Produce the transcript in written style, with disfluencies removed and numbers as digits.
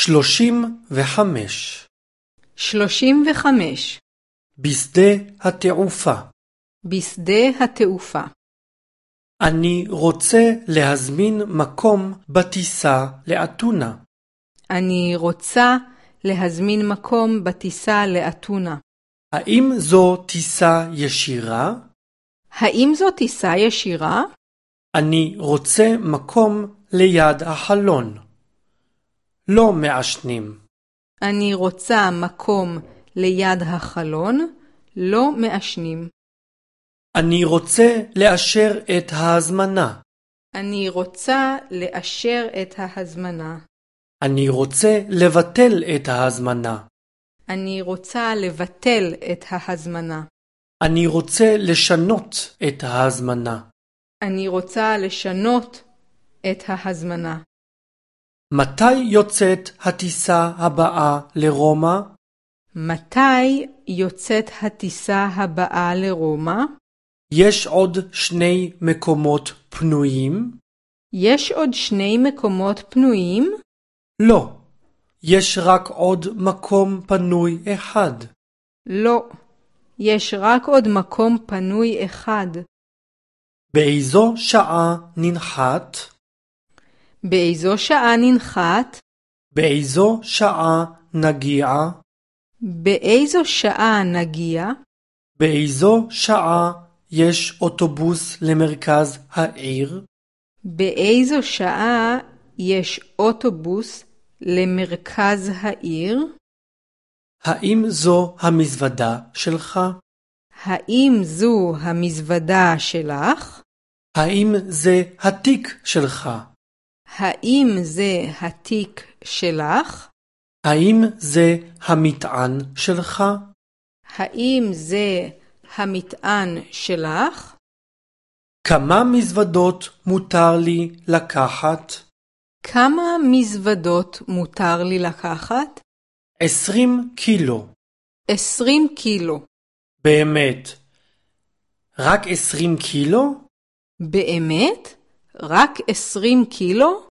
35. 35. בשדה התעופה. בשדה התעופה. אני רוצה להזמין מקום בטיסה לאתונה. אני רוצה להזמין מקום בטיסה לאתונה. האם זו טיסה ישירה? האם זו טיסה ישירה? אני רוצה מקום ליד החלון. לא מעשנים. אני רוצה מקום ליד החלון, לא מעשנים. אני רוצה לאשר את ההזמנה. אני רוצה לאשר את ההזמנה. אני רוצה לבטל את ההזמנה. אני רוצה לבטל את ההזמנה. אני רוצה לשנות את ההזמנה. אני רוצה לשנות את ההזמנה. מתי יוצאת הטיסה הבאה לרומא? מתי יוצאת הטיסה הבאה לרומא? יש עוד 2 מקומות פנויים? יש עוד 2 מקומות פנויים? לא. יש רק עוד מקום פנוי אחד. לא. יש רק עוד מקום פנוי אחד. באיזו שעה ננחת? באיזו שעה ננחת? באיזו שעה נגיע? באיזו שעה נגיע? באיזו שעה יש אוטובוס למרכז העיר? באיזו שעה יש אוטובוס למרכז העיר? האם זו המזוודה שלך? האם זו המזוודה שלך? האם זה התיק שלך? האם זה התיק שלך? האם זה המטען שלך? האם זה המטען שלך? כמה מזוודות מותר לי לקחת? כמה מזוודות מותר לי לקחת? 20 קילו. 20 קילו. באמת. רק 20 קילו? באמת? רק 20 קילו?